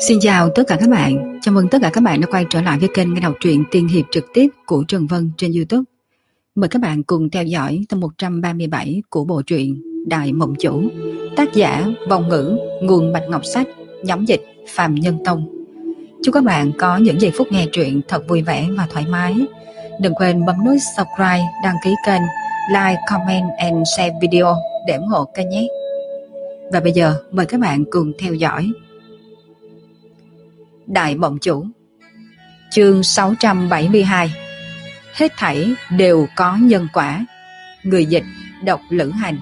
Xin chào tất cả các bạn, chào mừng tất cả các bạn đã quay trở lại với kênh nghe đọc truyện tiên hiệp trực tiếp của Trần Vân trên YouTube. Mời các bạn cùng theo dõi tập 137 của bộ truyện Đại Mộng Chủ, tác giả Vong Ngữ, nguồn Bạch Ngọc Sách, nhóm dịch Phạm Nhân Tông. Chúc các bạn có những giây phút nghe truyện thật vui vẻ và thoải mái. Đừng quên bấm nút subscribe, đăng ký kênh, like, comment and share video để ủng hộ kênh nhé. Và bây giờ mời các bạn cùng theo dõi Đại Mộng Chủ, chương 672. Hết thảy đều có nhân quả. Người dịch Độc Lữ Hành.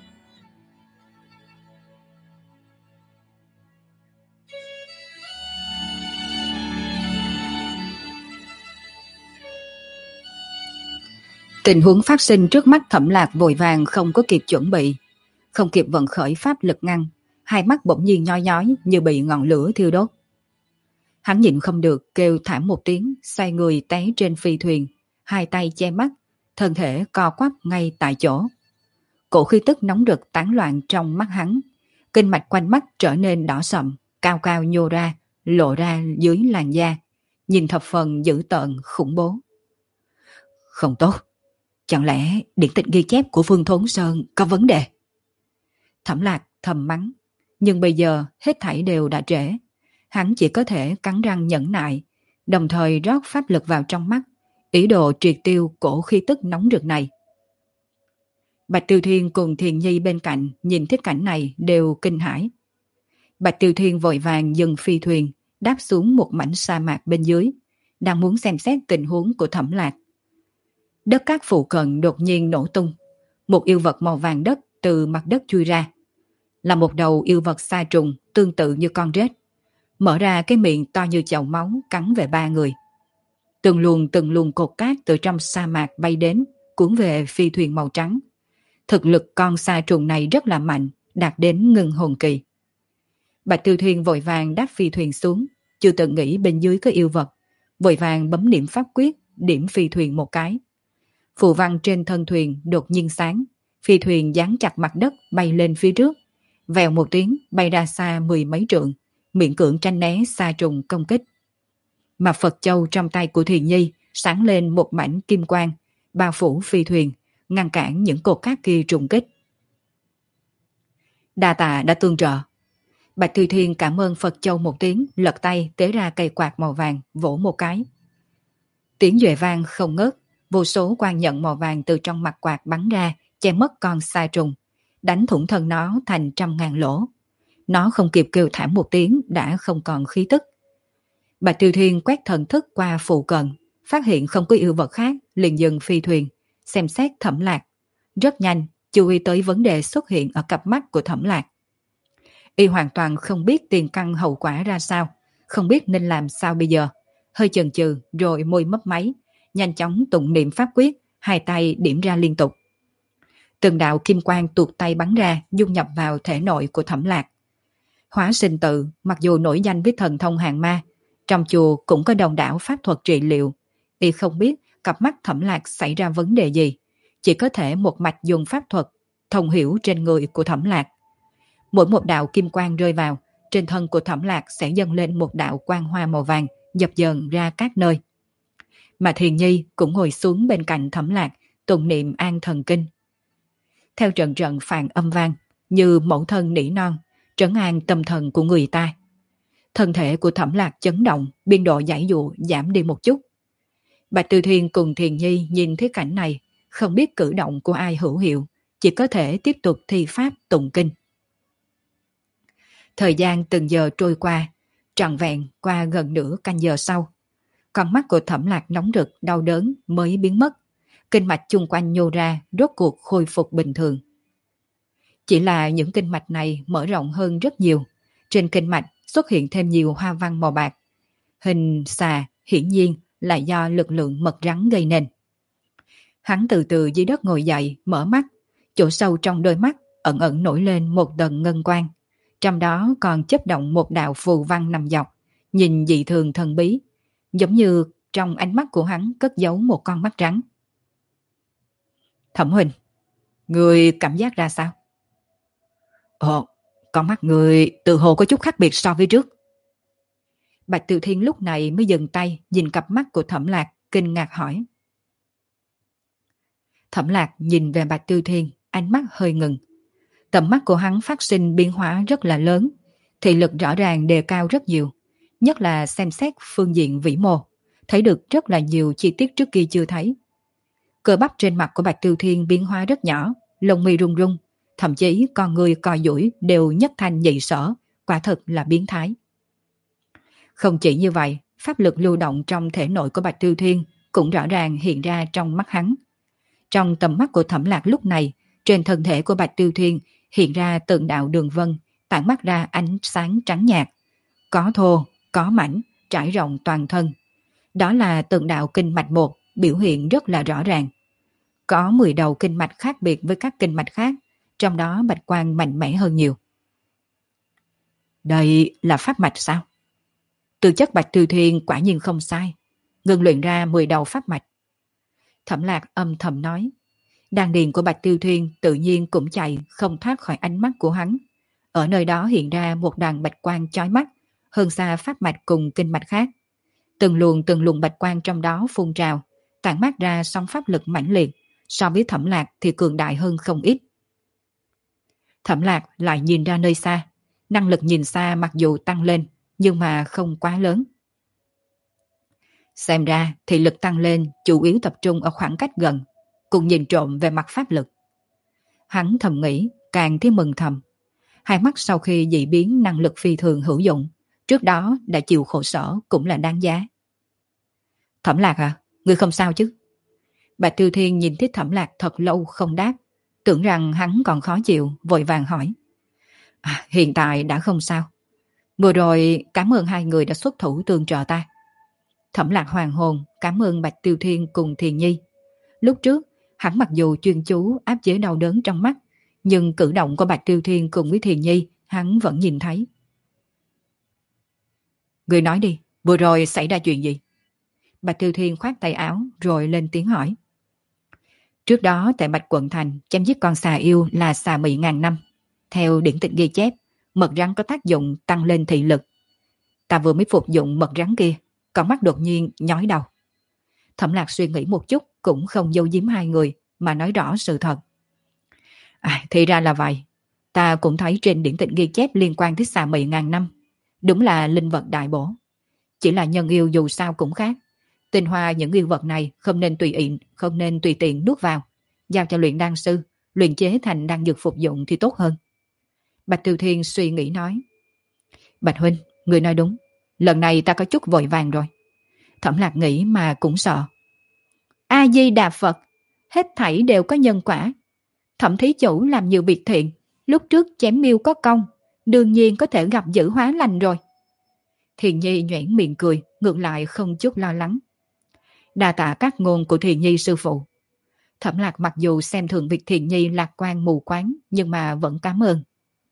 Tình huống phát sinh trước mắt Thẩm Lạc vội vàng không có kịp chuẩn bị, không kịp vận khởi pháp lực ngăn, hai mắt bỗng nhiên nhói nhói như bị ngọn lửa thiêu đốt. Hắn nhịn không được kêu thảm một tiếng, xoay người té trên phi thuyền, hai tay che mắt, thân thể co quắp ngay tại chỗ. Cổ khí tức nóng rực tán loạn trong mắt hắn, kinh mạch quanh mắt trở nên đỏ sậm, cao cao nhô ra, lộ ra dưới làn da, nhìn thập phần dữ tợn khủng bố. Không tốt, chẳng lẽ điển tịch ghi chép của Phương Thốn Sơn có vấn đề? Thẩm Lạc thầm mắng, nhưng bây giờ hết thảy đều đã trễ. Hắn chỉ có thể cắn răng nhẫn nại, đồng thời rót pháp lực vào trong mắt, ý đồ triệt tiêu cổ khí tức nóng rực này. Bạch Tiêu Thiên cùng Thiền Nhi bên cạnh nhìn thấy cảnh này đều kinh hãi. Bạch Tiêu Thiên vội vàng dừng phi thuyền, đáp xuống một mảnh sa mạc bên dưới, đang muốn xem xét tình huống của Thẩm Lạc. Đất cát phụ cận đột nhiên nổ tung, một yêu vật màu vàng đất từ mặt đất chui ra, là một đầu yêu vật sa trùng tương tự như con rết, mở ra cái miệng to như chậu máu cắn về ba người. Từng luồng cột cát từ trong sa mạc bay đến, cuốn về phi thuyền màu trắng. Thực lực con sa trùng này rất là mạnh, đạt đến ngưng hồn kỳ. Bạch Tiêu Thiên vội vàng đáp phi thuyền xuống, chưa từng nghĩ bên dưới có yêu vật, vội vàng bấm niệm pháp quyết, điểm phi thuyền một cái. Phù văn trên thân thuyền đột nhiên sáng, phi thuyền dán chặt mặt đất bay lên phía trước, vèo một tiếng bay ra xa mười mấy trượng, miễn cưỡng tránh né sa trùng công kích. Mà Phật Châu trong tay của Thiền Nhi sáng lên một mảnh kim quang, bao phủ phi thuyền, ngăn cản những cột cát kia trùng kích. Đa tạ đã tương trợ. Bạch Tiêu Thiên cảm ơn Phật Châu một tiếng, lật tay tế ra cây quạt màu vàng, vỗ một cái. Tiếng duệ vang không ngớt, vô số quang nhận màu vàng từ trong mặt quạt bắn ra, che mất con sa trùng, đánh thủng thân nó thành trăm ngàn lỗ. Nó không kịp kêu thảm một tiếng đã không còn khí tức. Bạch Tiêu Thiên quét thần thức qua phụ cận, phát hiện không có yêu vật khác, liền dừng phi thuyền, xem xét Thẩm Lạc. Rất nhanh, chú ý tới vấn đề xuất hiện ở cặp mắt của Thẩm Lạc. Y hoàn toàn không biết tiền căn hậu quả ra sao, không biết nên làm sao bây giờ. Hơi chần chừ rồi môi mấp máy, nhanh chóng tụng niệm pháp quyết, hai tay điểm ra liên tục. Từng đạo kim quang tuột tay bắn ra, dung nhập vào thể nội của Thẩm Lạc. Hóa sinh tự, mặc dù nổi danh với thần thông hàng ma, trong chùa cũng có đồng đảo pháp thuật trị liệu. Y không biết cặp mắt Thẩm Lạc xảy ra vấn đề gì, chỉ có thể một mạch dùng pháp thuật thông hiểu trên người của Thẩm Lạc. Mỗi một đạo kim quang rơi vào, trên thân của Thẩm Lạc sẽ dâng lên một đạo quang hoa màu vàng, dập dờn ra các nơi. Mà Thiền Nhi cũng ngồi xuống bên cạnh Thẩm Lạc, tụng niệm an thần kinh. Theo trận trận phàn âm vang, như mẫu thân nỉ non, trấn an tâm thần của người ta. Thân thể của Thẩm Lạc chấn động, biên độ giải dụ giảm đi một chút. Bạch Tiêu Thiên cùng Thiền Nhi nhìn thấy cảnh này, không biết cử động của ai hữu hiệu, chỉ có thể tiếp tục thi pháp tụng kinh. Thời gian từng giờ trôi qua, trọn vẹn qua gần nửa canh giờ sau. Con mắt của Thẩm Lạc nóng rực, đau đớn mới biến mất. Kinh mạch chung quanh nhô ra, rốt cuộc khôi phục bình thường. Chỉ là những kinh mạch này mở rộng hơn rất nhiều. Trên kinh mạch xuất hiện thêm nhiều hoa văn màu bạc. Hình xà hiển nhiên là do lực lượng mật rắn gây nên. Hắn từ từ dưới đất ngồi dậy, mở mắt. Chỗ sâu trong đôi mắt ẩn ẩn nổi lên một tầng ngân quang. Trong đó còn chấp động một đạo phù văn nằm dọc, nhìn dị thường thần bí. Giống như trong ánh mắt của hắn cất giấu một con mắt rắn. Thẩm huynh, người cảm giác ra sao? Con mắt người từ hồ có chút khác biệt so với trước. Bạch Tiêu Thiên lúc này mới dừng tay, nhìn cặp mắt của Thẩm Lạc, kinh ngạc hỏi. Thẩm Lạc nhìn về Bạch Tiêu Thiên, ánh mắt hơi ngừng. Tầm mắt của hắn phát sinh biến hóa rất là lớn, thị lực rõ ràng đề cao rất nhiều, nhất là xem xét phương diện vĩ mô, thấy được rất là nhiều chi tiết trước kia chưa thấy. Cơ bắp trên mặt của Bạch Tiêu Thiên biến hóa rất nhỏ, lông mi rung rung, thậm chí con người cò duỗi đều nhất thanh nhị sở, quả thực là biến thái. Không chỉ như vậy, pháp lực lưu động trong thể nội của Bạch Tiêu Thiên cũng rõ ràng hiện ra trong mắt hắn. Trong tầm mắt của Thẩm Lạc lúc này, trên thân thể của Bạch Tiêu Thiên hiện ra từng đạo đường vân, tản mắt ra ánh sáng trắng nhạt, có thô, có mảnh, trải rộng toàn thân. Đó là từng đạo kinh mạch một, biểu hiện rất là rõ ràng. Có 10 đầu kinh mạch khác biệt với các kinh mạch khác, trong đó bạch quang mạnh mẽ hơn nhiều. Đây là pháp mạch sao? Tư chất Bạch Tiêu Thiên quả nhiên không sai, ngưng luyện ra 10 đầu pháp mạch. Thẩm Lạc âm thầm nói. Đan điền của Bạch Tiêu Thiên tự nhiên cũng chạy không thoát khỏi ánh mắt của hắn. Ở nơi đó hiện ra một đoàn bạch quang chói mắt, hơn xa pháp mạch cùng kinh mạch khác. Từng luồng bạch quang trong đó phun trào, tản mát ra sóng pháp lực mãnh liệt, so với Thẩm Lạc thì cường đại hơn không ít. Thẩm Lạc lại nhìn ra nơi xa, năng lực nhìn xa mặc dù tăng lên, nhưng mà không quá lớn. Xem ra thị lực tăng lên chủ yếu tập trung ở khoảng cách gần, cùng nhìn trộm về mặt pháp lực. Hắn thầm nghĩ, càng thêm mừng thầm. Hai mắt sau khi dị biến năng lực phi thường hữu dụng, trước đó đã chịu khổ sở cũng là đáng giá. Thẩm Lạc à, ngươi không sao chứ? Bạch Tiêu Thiên nhìn thấy Thẩm Lạc thật lâu không đáp, tưởng rằng hắn còn khó chịu, vội vàng hỏi. Hiện tại đã không sao. Vừa rồi cảm ơn hai người đã xuất thủ tương trợ ta. Thẩm Lạc hoàng hồn cảm ơn Bạch Tiêu Thiên cùng Thiền Nhi. Lúc trước, hắn mặc dù chuyên chú áp chế đau đớn trong mắt, nhưng cử động của Bạch Tiêu Thiên cùng với Thiền Nhi hắn vẫn nhìn thấy. Người nói đi, vừa rồi xảy ra chuyện gì? Bạch Tiêu Thiên khoát tay áo rồi lên tiếng hỏi. Trước đó tại Bạch Quận Thành chém giết con xà yêu là xà mị ngàn năm. Theo điển tịch ghi chép, mật rắn có tác dụng tăng lên thị lực. Ta vừa mới phục dụng mật rắn kia, con mắt đột nhiên nhói đầu. Thẩm Lạc suy nghĩ một chút cũng không giấu giếm hai người mà nói rõ sự thật. Thì ra là vậy. Ta cũng thấy trên điển tịch ghi chép liên quan tới xà mị ngàn năm. Đúng là linh vật đại bổ. Chỉ là nhân yêu dù sao cũng khác. Tinh hoa những yêu vật này không nên tùy tiện nuốt vào. Giao cho luyện đan sư, luyện chế thành đan dược phục dụng thì tốt hơn. Bạch Tiêu Thiên suy nghĩ nói. Bạch huynh, người nói đúng. Lần này ta có chút vội vàng rồi. Thẩm Lạc nghĩ mà cũng sợ. A Di Đà Phật, hết thảy đều có nhân quả. Thẩm thí chủ làm nhiều việc thiện, lúc trước chém miêu có công, đương nhiên có thể gặp dữ hóa lành rồi. Thiền Nhi nhoẻn miệng cười, ngược lại không chút lo lắng. Đa tạ các ngôn của Thiền Nhi sư phụ. Thẩm Lạc mặc dù xem thường việc Thiền Nhi lạc quan mù quáng, nhưng mà vẫn cảm ơn.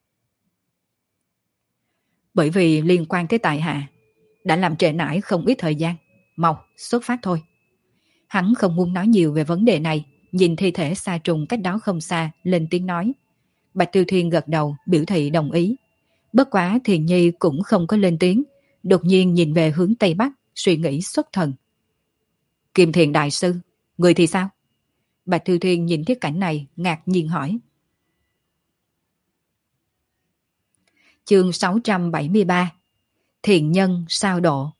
Bởi vì liên quan tới tại hạ, đã làm trễ nải không ít thời gian. Mau, xuất phát thôi. Hắn không muốn nói nhiều về vấn đề này, nhìn thi thể xa trùng cách đó không xa, lên tiếng nói. Bạch Tiêu Thiên gật đầu, biểu thị đồng ý. Bất quá Thiền Nhi cũng không có lên tiếng, đột nhiên nhìn về hướng Tây Bắc, suy nghĩ xuất thần. Kim Thiền Đại Sư, người thì sao? Bạch Tiêu Thiên nhìn thấy cảnh này, ngạc nhiên hỏi. Chương 673 Thiện nhân sao độ.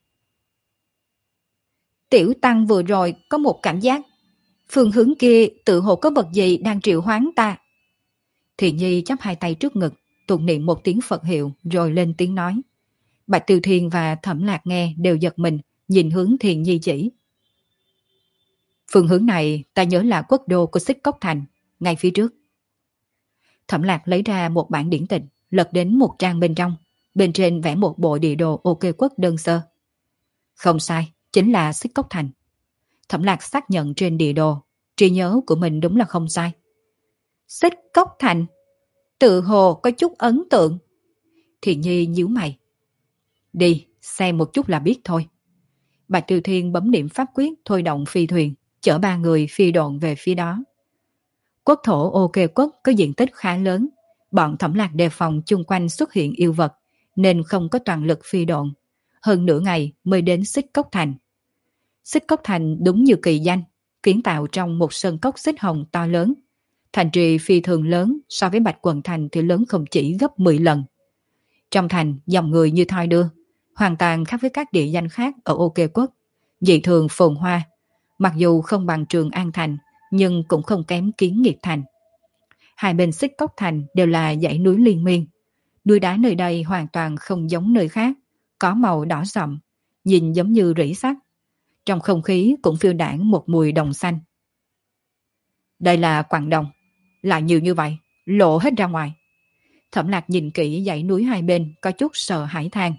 Tiểu Tăng vừa rồi có một cảm giác, phương hướng kia tự hồ có vật gì đang triệu hoán ta. Thiện Nhi chắp hai tay trước ngực, tụng niệm một tiếng Phật hiệu rồi lên tiếng nói. Bạch Tiêu Thiên và Thẩm Lạc nghe đều giật mình, nhìn hướng Thiện Nhi chỉ. Phương hướng này ta nhớ là quốc đô của Xích Cốc Thành, ngay phía trước. Thẩm Lạc lấy ra một bản điển tịch, lật đến một trang bên trên vẽ một bộ địa đồ OK quốc đơn sơ. Không sai, chính là Xích Cốc Thành. Thẩm Lạc xác nhận trên địa đồ, trí nhớ của mình đúng là không sai. Xích Cốc Thành, tự hồ có chút ấn tượng. Thiện Nhi nhíu mày. Đi, xem một chút là biết thôi. Bạch Tiêu Thiên bấm niệm pháp quyết thôi động phi thuyền, chở ba người phi độn về phía đó. Quốc thổ OK quốc có diện tích khá lớn, bọn Thẩm Lạc đề phòng chung quanh xuất hiện yêu vật, nên không có toàn lực phi độn. hơn nửa ngày mới đến Xích Cốc Thành. Xích Cốc Thành đúng như kỳ danh, kiến tạo trong một sân cốc xích hồng to lớn. Thành trì phi thường lớn, so với Bạch Quận Thành thì lớn không chỉ gấp 10 lần. Trong thành, dòng người như thoi đưa, hoàn toàn khác với các địa danh khác ở OK Quốc. Dị thường phồn hoa, mặc dù không bằng Trường An Thành, nhưng cũng không kém Kiến Nghiệp Thành. Hai bên Xích Cốc Thành đều là dãy núi liên miên. Núi đá nơi đây hoàn toàn không giống nơi khác, có màu đỏ sậm, nhìn giống như rỉ sắt. Trong không khí cũng phiêu đãng một mùi đồng xanh. Đây là quặng đồng, lại nhiều như vậy, lộ hết ra ngoài. Thẩm Lạc nhìn kỹ dãy núi hai bên, có chút sợ hãi than.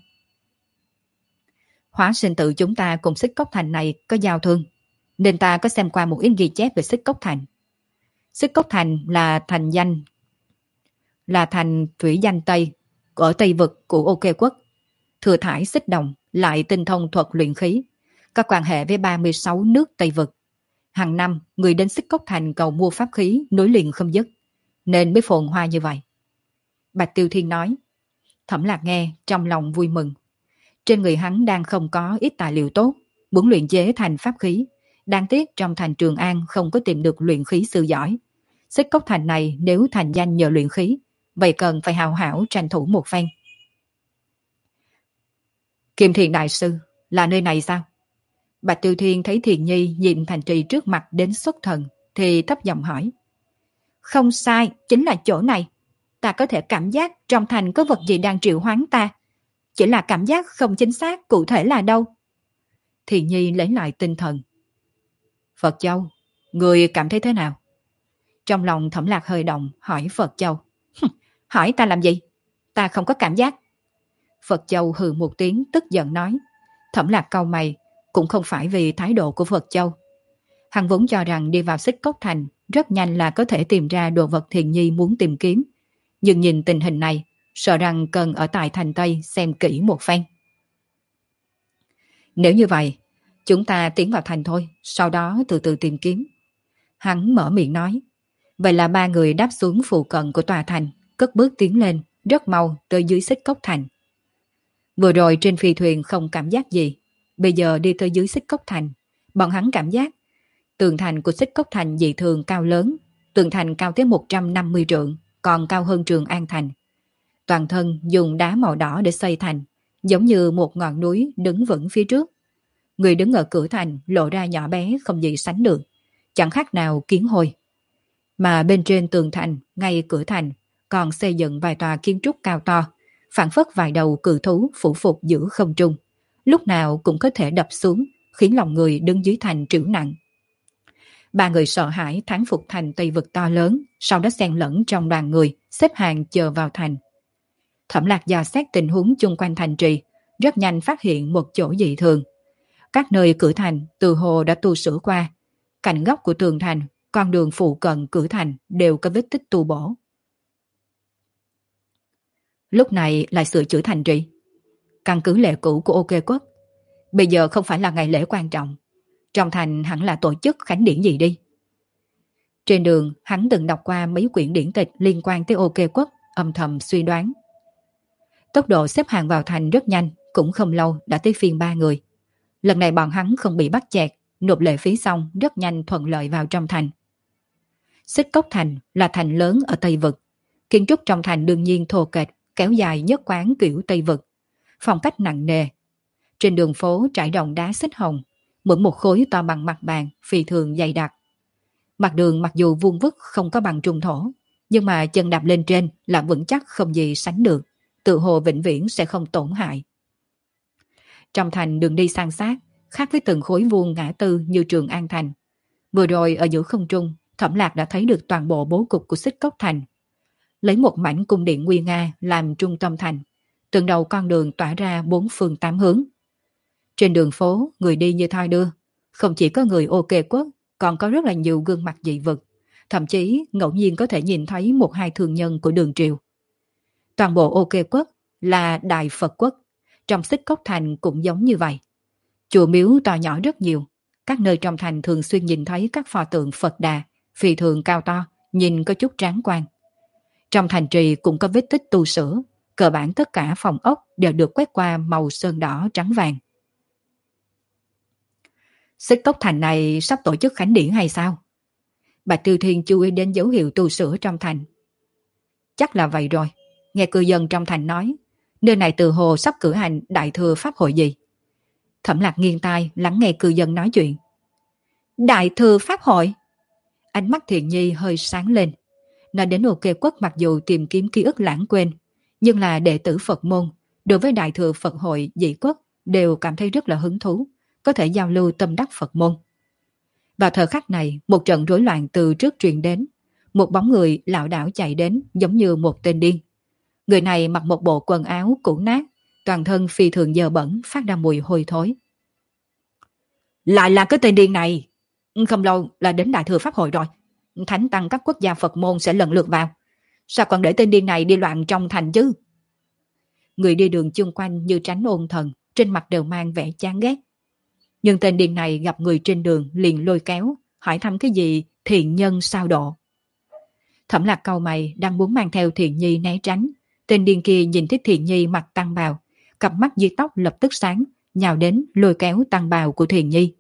Hóa sinh tự chúng ta cùng Xích Cốc Thành này có giao thương, nên ta có xem qua một ít ghi chép về Xích Cốc Thành. Xích Cốc Thành là thành thủy danh Tây ở Tây vực của OK Quốc. Thừa thải xích đồng, lại tinh thông thuật luyện khí, có quan hệ với 36 nước Tây vực. Hàng năm, người đến Xích Cốc Thành cầu mua pháp khí nối liền không dứt, nên mới phồn hoa như vậy. Bạch Tiêu Thiên nói. Thẩm Lạc nghe, trong lòng vui mừng. Trên người hắn đang không có ít tài liệu tốt, muốn luyện chế thành pháp khí. Đáng tiếc trong thành Trường An không có tìm được luyện khí sư giỏi. Xích Cốc Thành này nếu thành danh nhờ luyện khí, vậy cần phải hào hảo tranh thủ một phen. Kim Thiền Đại Sư, là nơi này sao? Bạch Tiêu Thiên thấy Thiền Nhi nhìn thành trì trước mặt đến xuất thần, thì thấp giọng hỏi. Không sai, chính là chỗ này. Ta có thể cảm giác trong thành có vật gì đang triệu hoán ta. Chỉ là cảm giác không chính xác cụ thể là đâu. Thiền Nhi lấy lại tinh thần. Phật Châu, người cảm thấy thế nào? Trong lòng Thẩm Lạc hơi động, hỏi Phật Châu. Hỏi ta làm gì? Ta không có cảm giác. Phật Châu hừ một tiếng tức giận nói. Thẩm Lạc cau mày, cũng không phải vì thái độ của Phật Châu. Hắn vốn cho rằng đi vào Xích Cốc Thành rất nhanh là có thể tìm ra đồ vật Thiền Nhi muốn tìm kiếm. Nhưng nhìn tình hình này, sợ rằng cần ở tại thành Tây xem kỹ một phen. Nếu như vậy, chúng ta tiến vào thành thôi, sau đó từ từ tìm kiếm. Hắn mở miệng nói. Vậy là ba người đáp xuống phụ cận của tòa thành, cất bước tiến lên, rất mau tới dưới Xích Cốc Thành. Vừa rồi trên phi thuyền không cảm giác gì, bây giờ đi tới dưới Xích Cốc Thành, bọn hắn cảm giác tường thành của Xích Cốc Thành dị thường cao lớn, tường thành cao tới 150 trượng, còn cao hơn Trường An Thành. Toàn thân dùng đá màu đỏ để xây thành, giống như một ngọn núi đứng vững phía trước. Người đứng ở cửa thành lộ ra nhỏ bé không gì sánh được, chẳng khác nào kiến hôi. Mà bên trên tường thành, ngay cửa thành, còn xây dựng vài tòa kiến trúc cao to, phản phất vài đầu cự thú phủ phục giữa không trung, lúc nào cũng có thể đập xuống, khiến lòng người đứng dưới thành trĩu nặng. Ba người sợ hãi thán phục thành Tây vực to lớn, sau đó xen lẫn trong đoàn người, xếp hàng chờ vào thành. Thẩm Lạc dò xét tình huống chung quanh thành trì, rất nhanh phát hiện một chỗ dị thường. Các nơi cửa thành từ hồ đã tu sửa qua, cạnh góc của tường thành, con đường phụ cận cửa thành đều có vết tích tu bổ. Lúc này lại sửa chữa thành trì. Căn cứ lệ cũ của OK Quốc, bây giờ không phải là ngày lễ quan trọng, trong thành hẳn là tổ chức khánh điển gì đi. Trên đường hắn từng đọc qua mấy quyển điển tịch liên quan tới OK Quốc, âm thầm suy đoán. Tốc độ xếp hàng vào thành rất nhanh, cũng không lâu đã tới phiên ba người. Lần này bọn hắn không bị bắt chẹt, nộp lệ phí xong rất nhanh thuận lợi vào trong thành. Xích Cốc Thành là thành lớn ở Tây vực. Kiến trúc trong thành đương nhiên thô kệch, kéo dài nhất quán kiểu Tây vực. Phong cách nặng nề. Trên đường phố trải đồng đá xích hồng, mỗi một khối to bằng mặt bàn, phi thường dày đặc. Mặt đường mặc dù vuông vức không có bằng trung thổ, nhưng mà chân đạp lên trên là vững chắc không gì sánh được, tự hồ vĩnh viễn sẽ không tổn hại. Trong thành đường đi san sát, khác với từng khối vuông ngã tư như Trường An Thành. Vừa rồi ở giữa không trung, Thẩm Lạc đã thấy được toàn bộ bố cục của Xích Cốc Thành. Lấy một mảnh cung điện nguy nga làm trung tâm thành, từng đầu con đường tỏa ra bốn phương tám hướng. Trên đường phố, người đi như thoi đưa, không chỉ có người OK Quốc, còn có rất là nhiều gương mặt dị vực, thậm chí ngẫu nhiên có thể nhìn thấy một hai thương nhân của đường triều. Toàn bộ OK Quốc là Đại Phật Quốc, trong Xích Cốc Thành cũng giống như vậy. Chùa miếu to nhỏ rất nhiều, các nơi trong thành thường xuyên nhìn thấy các pho tượng Phật Đà, phi thường cao to, nhìn có chút tráng quan. Trong thành trì cũng có vết tích tu sửa, cơ bản tất cả phòng ốc đều được quét qua màu sơn đỏ trắng vàng. Xích Cốc Thành này sắp tổ chức khánh điển hay sao? Bạch Tiêu Thiên chú ý đến dấu hiệu tu sửa trong thành. Chắc là vậy rồi. Nghe cư dân trong thành nói, nơi này từ hồ sắp cử hành đại thừa pháp hội gì. Thẩm Lạc nghiêng tai lắng nghe cư dân nói chuyện. Đại thừa pháp hội? Ánh mắt Thiện Nhi hơi sáng lên. Nói đến OK Quốc mặc dù tìm kiếm ký ức lãng quên, nhưng là đệ tử Phật môn, đối với đại thừa Phật hội dị quốc đều cảm thấy rất là hứng thú, có thể giao lưu tâm đắc Phật môn. Vào thời khắc này, một trận rối loạn từ trước truyền đến. Một bóng người lảo đảo chạy đến giống như một tên điên. Người này mặc một bộ quần áo cũ nát, toàn thân phi thường dơ bẩn, phát ra mùi hôi thối. Lại là cái tên điên này! Không lâu là đến đại thừa pháp hội rồi. Thánh tăng các quốc gia Phật môn sẽ lần lượt vào. Sao còn để tên điên này đi loạn trong thành chứ? Người đi đường chung quanh như tránh ôn thần, trên mặt đều mang vẻ chán ghét. Nhưng tên điên này gặp người trên đường liền lôi kéo, hỏi thăm cái gì thiện nhân sao độ. Thẩm Lạc cau mày đang muốn mang theo Thiện Nhi né tránh. Tên điên kia nhìn thấy Thiện Nhi mặc tăng bào, cặp mắt dưới tóc lập tức sáng, nhào đến lôi kéo tăng bào của Thiện Nhi.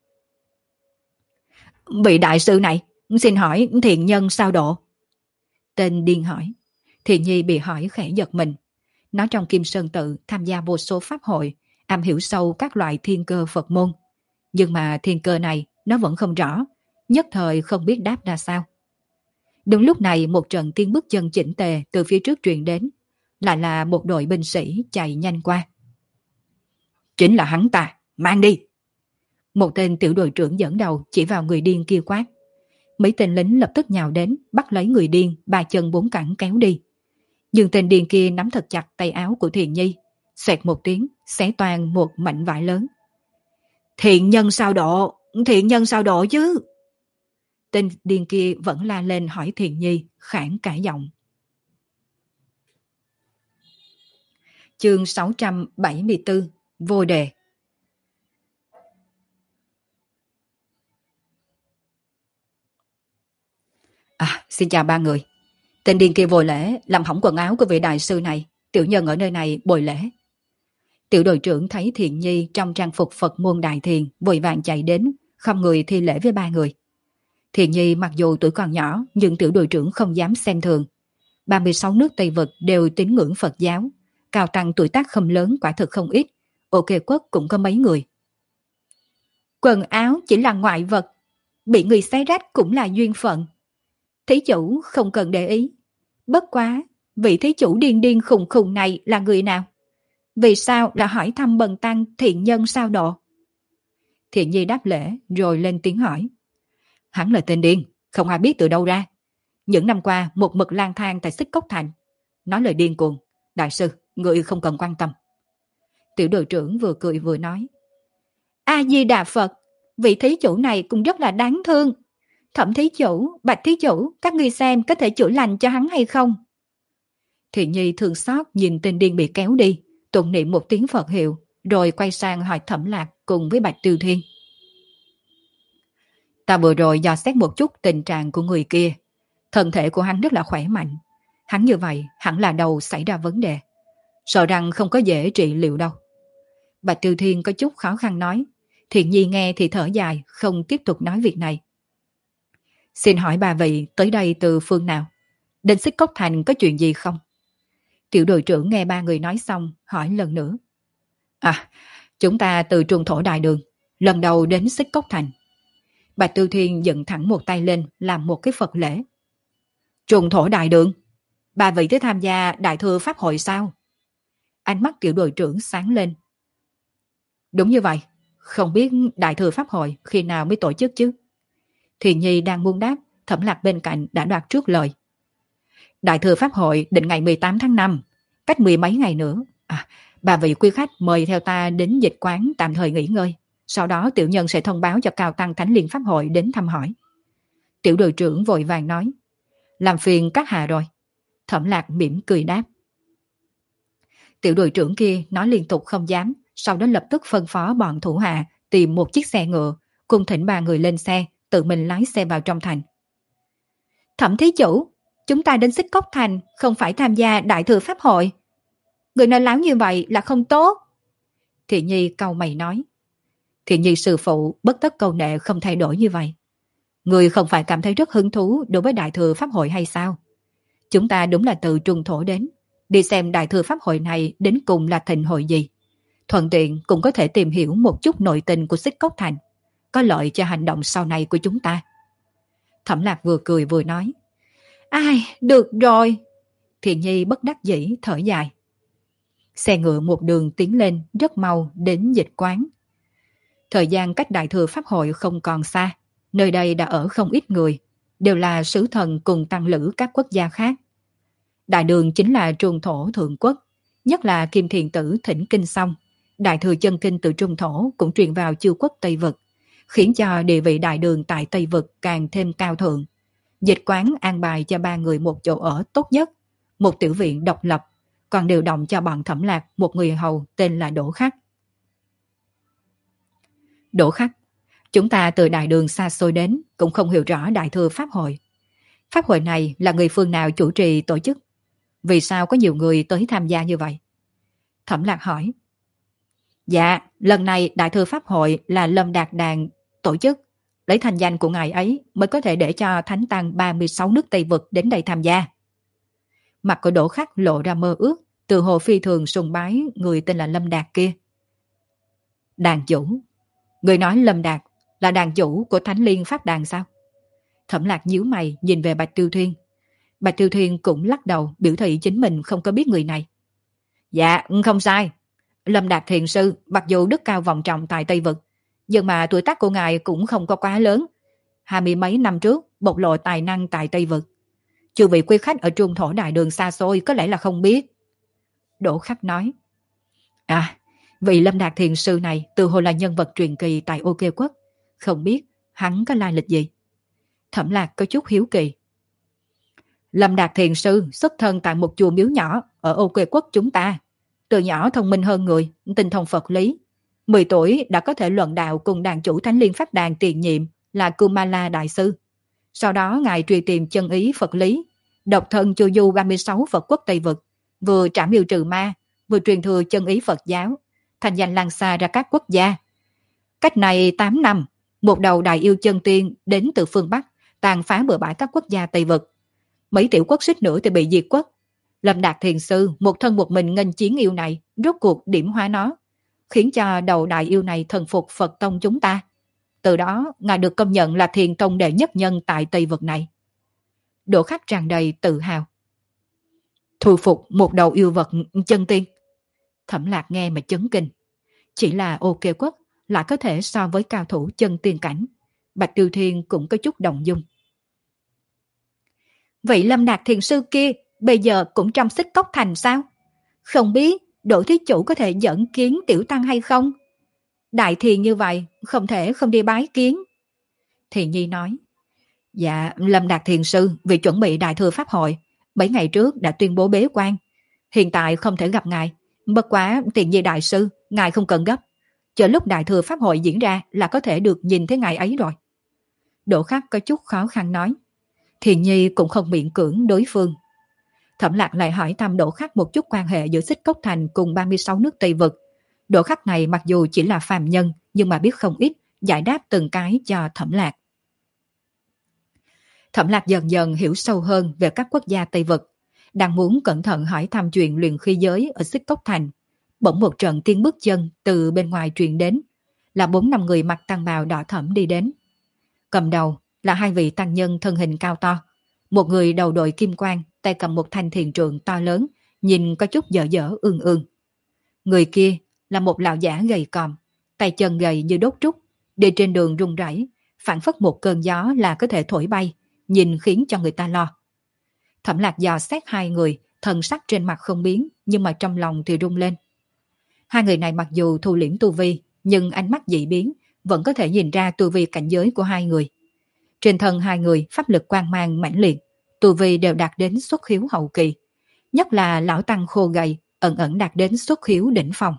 Vị đại sư này, xin hỏi thiện nhân sao độ? Tên điên hỏi. Thiện Nhi bị hỏi khẽ giật mình. Nó trong Kim Sơn Tự tham gia vô số pháp hội, am hiểu sâu các loại thiên cơ Phật môn. Nhưng mà thiên cơ này nó vẫn không rõ, nhất thời không biết đáp ra sao. Đúng lúc này một trận tiếng bước chân chỉnh tề từ phía trước truyền đến, lại là một đội binh sĩ chạy nhanh qua. Chính là hắn ta, mang đi! Một tên tiểu đội trưởng dẫn đầu chỉ vào người điên kia quát. Mấy tên lính lập tức nhào đến, bắt lấy người điên, ba chân bốn cẳng kéo đi. Nhưng tên điên kia nắm thật chặt tay áo của Thiện Nhi, xoẹt một tiếng, xé toang một mảnh vải lớn. Thiện nhân sao độ? Thiện nhân sao độ chứ? Tên điên kia vẫn la lên hỏi Thiện Nhi, khản cả giọng. Chương 674, vô đề. Xin chào ba người. Tên điên kia vội lễ, làm hỏng quần áo của vị đại sư này, tiểu nhân ở nơi này bồi lễ. Tiểu đội trưởng thấy Thiện Nhi trong trang phục Phật môn đại thiền, vội vàng chạy đến, không người thi lễ với ba người. Thiện Nhi mặc dù tuổi còn nhỏ, nhưng tiểu đội trưởng không dám xem thường. 36 nước Tây Vực đều tín ngưỡng Phật giáo, cao tăng tuổi tác không lớn quả thực không ít, OK Quốc cũng có mấy người. Quần áo chỉ là ngoại vật, bị người xé rách cũng là duyên phận. Thí chủ không cần để ý. Bất quá, vị thí chủ điên điên khùng khùng này là người nào? Vì sao là hỏi thăm bần tăng thiện nhân sao độ? Thiện Nhi đáp lễ rồi lên tiếng hỏi. Hắn là tên điên, không ai biết từ đâu ra. Những năm qua một mực lang thang tại Xích Cốc Thành. Nói lời điên cuồng. Đại sư, người không cần quan tâm. Tiểu đội trưởng vừa cười vừa nói. A-di-đà Phật, vị thí chủ này cũng rất là đáng thương. Thẩm thí chủ, Bạch thí chủ, các ngươi xem có thể chữa lành cho hắn hay không? Thiện Nhi thương xót nhìn tên điên bị kéo đi, tụng niệm một tiếng Phật hiệu, rồi quay sang hỏi Thẩm Lạc cùng với Bạch Tiêu Thiên. Ta vừa rồi dò xét một chút tình trạng của người kia. Thân thể của hắn rất là khỏe mạnh. Hắn như vậy hẳn là đầu xảy ra vấn đề. Sợ rằng không có dễ trị liệu đâu. Bạch Tiêu Thiên có chút khó khăn nói. Thiện Nhi nghe thì thở dài, không tiếp tục nói việc này. Xin hỏi bà vị tới đây từ phương nào? Đến Xích Cốc Thành có chuyện gì không? Tiểu đội trưởng nghe ba người nói xong, hỏi lần nữa. Chúng ta từ Trung Thổ Đại Đường, lần đầu đến Xích Cốc Thành. Bạch Tiêu Thiên dựng thẳng một tay lên, làm một cái Phật lễ. Trung Thổ Đại Đường? Bà vị tới tham gia Đại Thừa Pháp hội sao? Ánh mắt tiểu đội trưởng sáng lên. Đúng như vậy, không biết Đại Thừa Pháp hội khi nào mới tổ chức chứ? Thiện Nhi đang muốn đáp, Thẩm Lạc bên cạnh đã đoạt trước lời. Đại Thừa Pháp hội định ngày 18 tháng 5, cách 10 mấy ngày nữa. Bà vị quý khách mời theo ta đến dịch quán tạm thời nghỉ ngơi. Sau đó tiểu nhân sẽ thông báo cho Cao Tăng Thánh Liên Pháp hội đến thăm hỏi. Tiểu đội trưởng vội vàng nói. Làm phiền các hạ rồi. Thẩm Lạc mỉm cười đáp. Tiểu đội trưởng kia nói liên tục không dám, sau đó lập tức phân phó bọn thủ hạ tìm một chiếc xe ngựa, cùng thỉnh ba người lên xe, tự mình lái xe vào trong thành. Thẩm thí chủ, chúng ta đến Xích Cốc Thành không phải tham gia Đại Thừa Pháp hội. Người nói láo như vậy là không tốt. Thiện Nhi cau mày nói. Thiện Nhi sư phụ bất tất câu nệ không thay đổi như vậy. Người không phải cảm thấy rất hứng thú đối với Đại Thừa Pháp Hội hay sao? Chúng ta đúng là từ Trung Thổ đến, đi xem Đại Thừa Pháp Hội này đến cùng là thịnh hội gì. Thuận tiện cũng có thể tìm hiểu một chút nội tình của Xích Cốc Thành, có lợi cho hành động sau này của chúng ta. Thẩm Lạc vừa cười vừa nói. Ai, được rồi. Thiện Nhi bất đắc dĩ thở dài. Xe ngựa một đường tiến lên rất mau đến Dịch Quán. Thời gian cách Đại Thừa Pháp Hội không còn xa, nơi đây đã ở không ít người, đều là sứ thần cùng tăng lữ các quốc gia khác. Đại đường chính là Trung Thổ Thượng Quốc, nhất là Kim Thiền Tử thỉnh kinh xong, Đại Thừa chân kinh từ Trung Thổ cũng truyền vào Chư Quốc Tây Vực, khiến cho địa vị Đại đường tại Tây Vực càng thêm cao thượng. Dịch Quán an bài cho 3 người một chỗ ở tốt nhất, một tiểu viện độc lập, còn điều động cho bọn Thẩm Lạc một người hầu tên là Đỗ Khắc. Đỗ Khắc, chúng ta từ Đại đường xa xôi đến, cũng không hiểu rõ Đại Thừa Pháp Hội. Pháp hội này là người phương nào chủ trì tổ chức? Vì sao có nhiều người tới tham gia như vậy? Thẩm Lạc hỏi. Dạ, lần này Đại Thừa Pháp Hội là Lâm Đạt Đàn tổ chức, lấy thành danh của ngài ấy mới có thể để cho Thánh Tăng 36 nước Tây Vực đến đây tham gia. Mặt của Đỗ Khắc lộ ra mơ ước, từ hồ phi thường sùng bái người tên là Lâm Đạt kia. Đàn chủ? Người nói Lâm Đạt là đàn chủ của Thánh Liên Pháp Đàn sao? Thẩm Lạc nhíu mày nhìn về Bạch Tiêu Thuyên. Bạch Tiêu Thuyên cũng lắc đầu biểu thị chính mình không có biết người này. Dạ, không sai. Lâm Đạt Thiền Sư mặc dù đức cao vọng trọng tại Tây Vực, nhưng mà tuổi tác của ngài cũng không có quá lớn. 20 mấy năm trước bộc lộ tài năng tại Tây Vực. Chư vị quý khách ở Trung Thổ Đại Đường xa xôi có lẽ là không biết. Đỗ Khắc nói. À, vị Lâm Đạt Thiền Sư này tự hồ là nhân vật truyền kỳ tại OK Quốc. Không biết hắn có lai lịch gì? Thẩm Lạc có chút hiếu kỳ. Lâm Đạt Thiền Sư xuất thân tại một chùa miếu nhỏ ở OK Quốc chúng ta. Từ nhỏ thông minh hơn người, tinh thông Phật lý. 10 tuổi đã có thể luận đạo cùng đàn chủ Thánh Liên Pháp Đàn tiền nhiệm là Kumala Đại Sư. Sau đó ngài truy tìm chân ý Phật lý, độc thân chu du 36 Phật quốc Tây Vực, vừa trảm yêu trừ ma, vừa truyền thừa chân ý Phật giáo, thành danh lan xa ra các quốc gia. Cách này 8 năm, một đầu đại yêu chân tiên đến từ phương Bắc, tàn phá bừa bãi các quốc gia Tây Vực. Mấy tiểu quốc suýt nữa thì bị diệt quốc. Lâm Đạt Thiền Sư một thân một mình nghênh chiến yêu này, rốt cuộc điểm hóa nó, khiến cho đầu đại yêu này thần phục Phật tông chúng ta. Từ đó, ngài được công nhận là thiền tông đệ nhất nhân tại Tây Vực này. Đỗ Khắc tràn đầy tự hào. Thu phục một đầu yêu vật chân tiên. Thẩm Lạc nghe mà chấn kinh. Chỉ là OK Quốc lại có thể so với cao thủ chân tiên cảnh. Bạch Tiêu Thiên cũng có chút động dung. Vậy Lâm Đạt Thiền Sư kia bây giờ cũng trong Xích Cốc Thành sao? Không biết Đỗ thí chủ có thể dẫn kiến tiểu tăng hay không? Đại thiền như vậy không thể không đi bái kiến. Thiền Nhi nói. Dạ, Lâm Đạt Thiền Sư vì chuẩn bị Đại Thừa Pháp Hội, mấy ngày trước đã tuyên bố bế quan. Hiện tại không thể gặp ngài. Bất quá Thiền Nhi Đại Sư, ngài không cần gấp. Chờ lúc Đại Thừa Pháp Hội diễn ra là có thể được nhìn thấy ngài ấy rồi. Đỗ Khắc có chút khó khăn nói. Thiền Nhi cũng không miễn cưỡng đối phương. Thẩm Lạc lại hỏi thăm Đỗ Khắc một chút quan hệ giữa Xích Cốc Thành cùng 36 nước Tây Vực. Đỗ Khắc này mặc dù chỉ là phàm nhân nhưng mà biết không ít, giải đáp từng cái cho Thẩm Lạc. Thẩm Lạc dần dần hiểu sâu hơn về các quốc gia Tây Vực, đang muốn cẩn thận hỏi thăm chuyện luyện khí giới ở Xích Cốc Thành. Bỗng một trận tiếng bước chân từ bên ngoài truyền đến, là 4-5 người mặc tăng bào đỏ thẫm đi đến. Cầm đầu là 2 vị tăng nhân thân hình cao to, một người đầu đội kim quang, tay cầm một thanh thiền trượng to lớn, nhìn có chút dở dở ương ương. Người kia là một lão giả gầy còm, tay chân gầy như đốt trúc, đi trên đường rung rẩy, phảng phất một cơn gió là có thể thổi bay, nhìn khiến cho người ta lo. Thẩm Lạc dò xét 2 người, thần sắc trên mặt không biến, nhưng mà trong lòng thì rung lên. 2 người này mặc dù thu liễm tu vi, nhưng ánh mắt dị biến, vẫn có thể nhìn ra tu vi cảnh giới của 2 người. Trên thân 2 người pháp lực quang mang mãnh liệt, tu vi đều đạt đến xuất khiếu hậu kỳ, nhất là lão tăng khô gầy, ẩn ẩn đạt đến xuất khiếu đỉnh phong.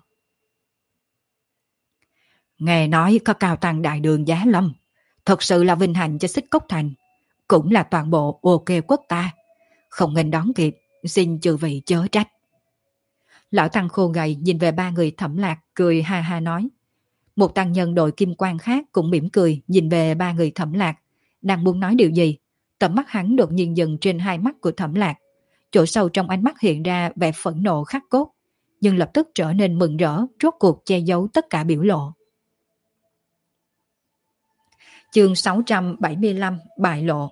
Nghe nói có cao tăng đại đường Giá Lâm, thật sự là vinh hạnh cho Xích Cốc Thành, cũng là toàn bộ OK Quốc ta, không nên đón kịp, xin chư vị chớ trách. Lão tăng khô gầy nhìn về ba người Thẩm Lạc cười ha ha nói. Một tăng nhân đội kim quan khác cũng mỉm cười nhìn về ba người Thẩm Lạc, đang muốn nói điều gì. Tầm mắt hắn đột nhiên dừng trên hai mắt của Thẩm Lạc. Chỗ sâu trong ánh mắt hiện ra vẻ phẫn nộ khắc cốt, nhưng lập tức trở nên mừng rỡ, rốt cuộc che giấu tất cả biểu lộ. Chương 675 bại lộ.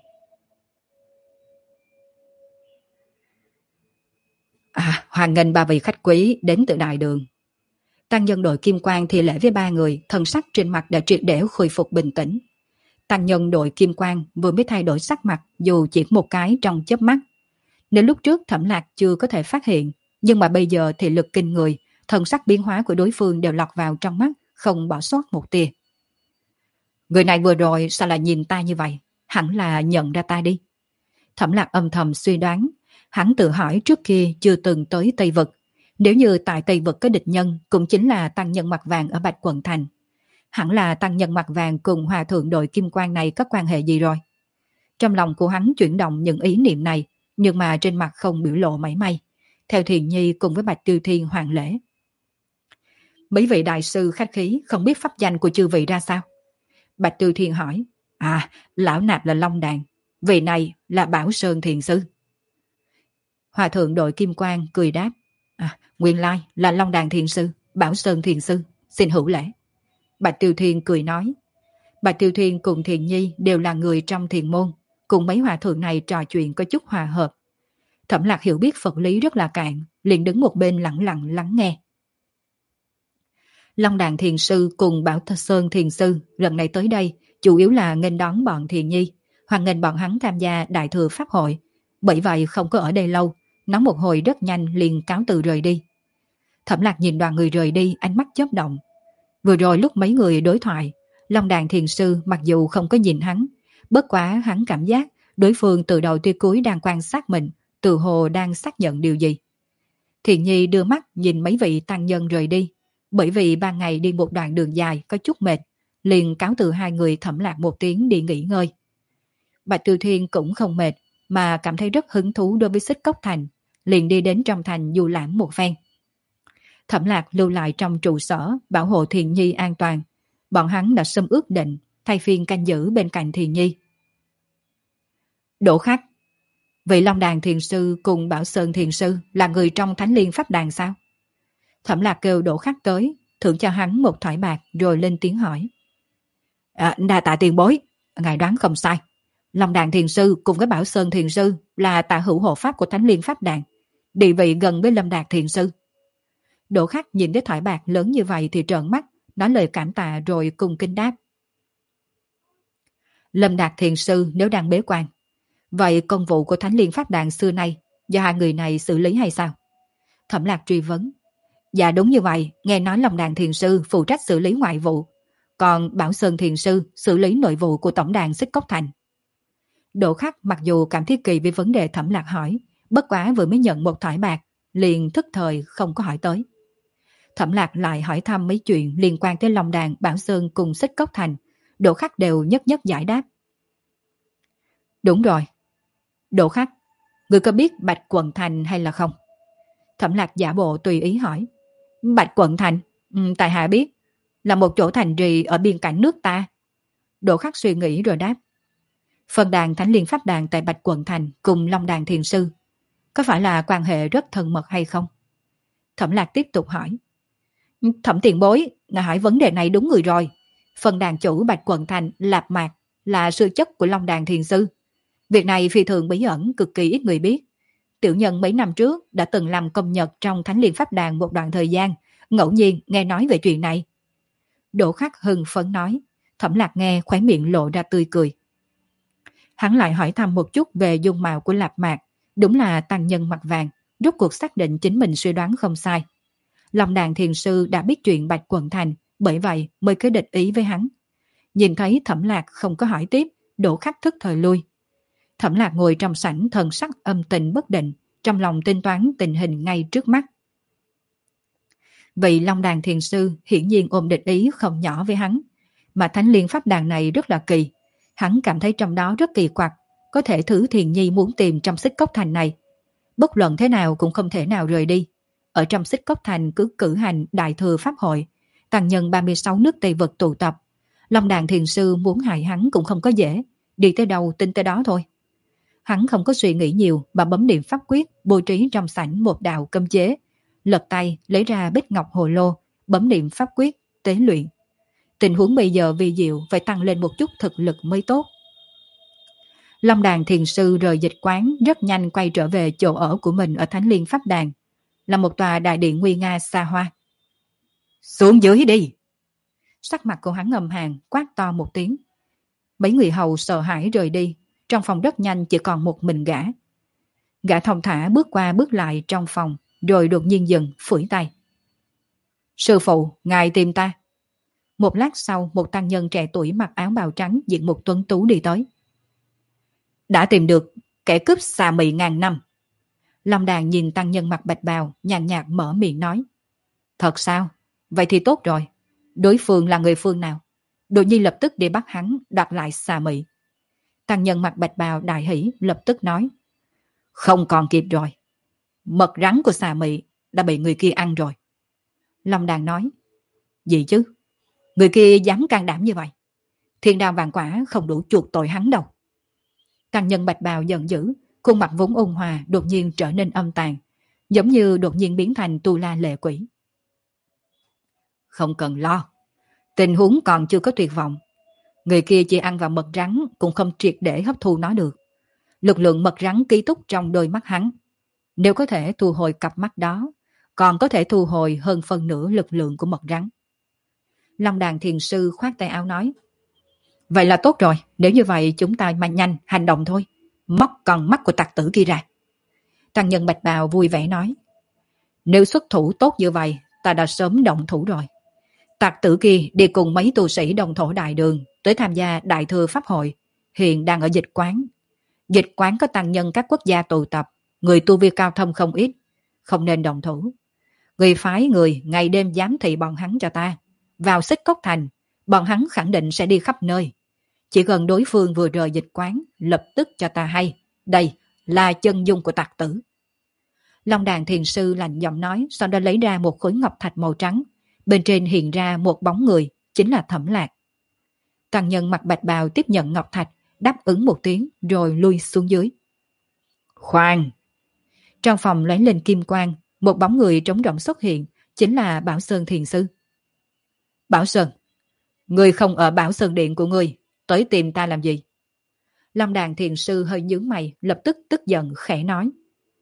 Hoan nghênh ba vị khách quý đến từ đại đường. Tăng nhân đội kim quang thì lễ với ba người, thần sắc trên mặt đã triệt để khôi phục bình tĩnh. Tăng nhân đội kim quang vừa mới thay đổi sắc mặt dù chỉ một cái trong chớp mắt. Nếu lúc trước Thẩm Lạc chưa có thể phát hiện, nhưng mà bây giờ thì lực kinh người, thần sắc biến hóa của đối phương đều lọt vào trong mắt, không bỏ sót một tia. Người này vừa rồi sao lại nhìn ta như vậy? Hẳn là nhận ra ta đi. Thẩm Lạc âm thầm suy đoán, hắn tự hỏi trước kia chưa từng tới Tây Vực. Nếu như tại Tây Vực có địch nhân, cũng chính là tăng nhân mặt vàng ở Bạch Quận Thành. Hẳn là tăng nhân mặt vàng cùng hòa thượng đội kim quang này có quan hệ gì rồi? Trong lòng của hắn chuyển động những ý niệm này, nhưng mà trên mặt không biểu lộ mảy may. Theo Thiền Nhi cùng với Bạch Tiêu Thiên hoàng lễ. Mấy vị đại sư khách khí không biết pháp danh của chư vị ra sao? Bạch Tiêu Thiên hỏi. Lão nạp là Long Đàn, vị này là Bảo Sơn Thiền Sư. Hòa thượng đội kim quang cười đáp. Nguyên lai là Long Đàn Thiền Sư, Bảo Sơn Thiền Sư, xin hữu lễ. Bạch Tiêu Thiên cười nói. Bạch Tiêu Thiên cùng Thiền Nhi đều là người trong thiền môn, cùng mấy hòa thượng này trò chuyện có chút hòa hợp. Thẩm Lạc hiểu biết Phật lý rất là cạn, liền đứng một bên lặng lặng lắng nghe. Long Đàn Thiền Sư cùng Bảo Sơn Thiền Sư lần này tới đây chủ yếu là nghênh đón bọn Thiền Nhi, hoan nghênh bọn hắn tham gia Đại Thừa Pháp hội. Bởi vậy không có ở đây lâu, nói một hồi rất nhanh liền cáo từ rời đi. Thẩm Lạc nhìn đoàn người rời đi, ánh mắt chớp động. Vừa rồi lúc mấy người đối thoại, Long Đàn Thiền Sư mặc dù không có nhìn hắn, bất quá hắn cảm giác đối phương từ đầu tới cuối đang quan sát mình, tự hồ đang xác nhận điều gì. Thiền Nhi đưa mắt nhìn mấy vị tăng nhân rời đi, bởi vì ban ngày đi một đoạn đường dài có chút mệt, liền cáo từ hai người Thẩm Lạc một tiếng đi nghỉ ngơi. Bạch Tiêu Thiên cũng không mệt, mà cảm thấy rất hứng thú đối với Xích Cốc Thành, liền đi đến trong thành du lãm một phen. Thẩm Lạc lưu lại trong trụ sở bảo hộ Thiền Nhi an toàn. Bọn hắn đã xâm ước định thay phiên canh giữ bên cạnh Thiền Nhi. Đỗ Khắc, vị Long Đàn Thiền Sư cùng Bảo Sơn Thiền Sư là người trong Thánh Liên Pháp Đàn sao? Thẩm Lạc kêu Đỗ Khắc tới, thưởng cho hắn một thỏi bạc rồi lên tiếng hỏi. Đa tạ tiền bối, ngài đoán không sai. Long Đàn Thiền Sư cùng với Bảo Sơn Thiền Sư là tả hữu hộ pháp của Thánh Liên Pháp Đàn, địa vị gần với Lâm Đạt Thiền Sư. Đỗ Khắc nhìn thấy thỏi bạc lớn như vậy thì trợn mắt, nói lời cảm tạ rồi cung kính đáp. Lâm Đạt Thiền Sư nếu đang bế quan, vậy công vụ của Thánh Liên Pháp Đàn xưa nay do hai người này xử lý hay sao? Thẩm Lạc truy vấn. Dạ đúng như vậy, nghe nói Long Đàn Thiền Sư phụ trách xử lý ngoại vụ, còn Bảo Sơn Thiền Sư xử lý nội vụ của tổng đàn Xích Cốc Thành. Đỗ Khắc mặc dù cảm thấy kỳ với vấn đề Thẩm Lạc hỏi, bất quá vừa mới nhận một thỏi bạc, liền thức thời không có hỏi tới. Thẩm Lạc lại hỏi thăm mấy chuyện liên quan tới Long Đàn, Bảo Sơn cùng Xích Cốc Thành, Đỗ Khắc đều nhất nhất giải đáp. Đúng rồi. Đỗ Khắc, người có biết Bạch Quận Thành hay là không? Thẩm Lạc giả bộ tùy ý hỏi. Bạch Quận Thành? Tại hạ biết, là một chỗ thành trì ở biên cảnh nước ta. Đỗ Khắc suy nghĩ rồi đáp. Phân đàn Thánh Liên Pháp Đàn tại Bạch Quận Thành cùng Long Đàn Thiền Sư có phải là quan hệ rất thân mật hay không? Thẩm Lạc tiếp tục hỏi. Thẩm tiền bối, ngài hỏi vấn đề này đúng người rồi. Phân đàn chủ Bạch Quận Thành Lạp Mạc là sư chất của Long Đàn Thiền Sư. Việc này phi thường bí ẩn, cực kỳ ít người biết. Tiểu nhân mấy năm trước đã từng làm công nhật trong Thánh Liên Pháp Đàn một đoạn thời gian, ngẫu nhiên nghe nói về chuyện này. Đỗ Khắc hưng phấn nói. Thẩm Lạc nghe khóe miệng lộ ra tươi cười. Hắn lại hỏi thăm một chút về dung mạo của Lạp Mạc, đúng là tăng nhân mặt vàng, rốt cuộc xác định chính mình suy đoán không sai. Long Đàn Thiền Sư đã biết chuyện Bạch Quận Thành, bởi vậy mới cứ địch ý với hắn. Nhìn thấy Thẩm Lạc không có hỏi tiếp, Đỗ Khắc thức thời lui. Thẩm Lạc ngồi trong sảnh thần sắc âm tình bất định, trong lòng tính toán tình hình ngay trước mắt. Vị Long Đàn Thiền Sư hiển nhiên ôm địch ý không nhỏ với hắn, mà Thánh Liên Pháp Đàn này rất là kỳ. Hắn cảm thấy trong đó rất kỳ quặc, có thể thứ Thiền Nhi muốn tìm trong Xích Cốc Thành này. Bất luận thế nào cũng không thể nào rời đi. ở trong Xích Cốc Thành cứ cử hành đại thừa pháp hội, tăng nhân 36 nước Tây Vực tụ tập. Long Đàn Thiền Sư muốn hại hắn cũng không có dễ, đi tới đâu tin tới đó thôi. Hắn không có suy nghĩ nhiều mà bấm niệm pháp quyết, bố trí trong sảnh một đạo cấm chế, lật tay lấy ra bích ngọc hồ lô, bấm niệm pháp quyết, tế luyện. Tình huống bây giờ vi diệu, phải tăng lên một chút thực lực mới tốt. Long Đàn Thiền Sư rời dịch quán rất nhanh quay trở về chỗ ở của mình ở Thánh Liên Pháp Đàn, là một tòa đại điện nguy nga xa hoa. Xuống dưới đi! Sắc mặt của hắn ngầm hàng, quát to một tiếng. Mấy người hầu sợ hãi rời đi, trong phòng rất nhanh chỉ còn một mình gã. Gã thong thả bước qua bước lại trong phòng, rồi đột nhiên dừng, phủi tay. Sư phụ, ngài tìm ta. Một lát sau, một tăng nhân trẻ tuổi mặc áo bào trắng diện một tuấn tú đi tới. Đã tìm được kẻ cướp xà mị ngàn năm. Long Đàn nhìn tăng nhân mặc bạch bào, nhàn nhạt mở miệng nói. Thật sao? Vậy thì tốt rồi. Đối phương là người phương nào? Đột nhiên lập tức đi bắt hắn đoạt lại xà mị. Tăng nhân mặc bạch bào đại hỉ lập tức nói. Không còn kịp rồi. Mật rắn của xà mị đã bị người kia ăn rồi. Long Đàn nói. Gì chứ? Người kia dám can đảm như vậy. Thiên đao vạn quả không đủ chuộc tội hắn đâu. Tăng nhân bạch bào giận dữ, khuôn mặt vốn ôn hòa đột nhiên trở nên âm tàn, giống như đột nhiên biến thành tu la lệ quỷ. Không cần lo, tình huống còn chưa có tuyệt vọng. Người kia chỉ ăn vào mật rắn cũng không triệt để hấp thu nó được. Lực lượng mật rắn ký túc trong đôi mắt hắn. Nếu có thể thu hồi cặp mắt đó, còn có thể thu hồi hơn phân nửa lực lượng của mật rắn. Long Đàn Thiền Sư khoát tay áo nói. Vậy là tốt rồi, nếu như vậy chúng ta nhanh hành động thôi. Móc con mắt của tặc tử kia ra. Tăng nhân bạch bào vui vẻ nói. Nếu xuất thủ tốt như vậy, ta đã sớm động thủ rồi. Tặc tử kia đi cùng mấy tu sĩ đồng thổ đại đường tới tham gia đại thừa pháp hội, hiện đang ở dịch quán. Dịch quán có tăng nhân các quốc gia tụ tập, người tu vi cao thâm không ít, không nên động thủ. Người phái người ngày đêm giám thị bọn hắn cho ta. Vào Xích Cốc Thành, bọn hắn khẳng định sẽ đi khắp nơi. Chỉ cần đối phương vừa rời dịch quán, lập tức cho ta hay, đây là chân dung của tặc tử. Long Đàn Thiền Sư lạnh giọng nói, sau đó lấy ra một khối ngọc thạch màu trắng, bên trên hiện ra một bóng người, chính là Thẩm Lạc. Tăng nhân mặc bạch bào tiếp nhận ngọc thạch, đáp ứng một tiếng rồi lui xuống dưới. Khoan! Trong phòng lóe lên kim quang, một bóng người trống rỗng xuất hiện, chính là Bảo Sơn Thiền Sư. Bảo Sơn, ngươi không ở Bảo Sơn Điện của ngươi, tới tìm ta làm gì? Long Đàn Thiền Sư hơi nhướng mày, lập tức tức giận khẽ nói.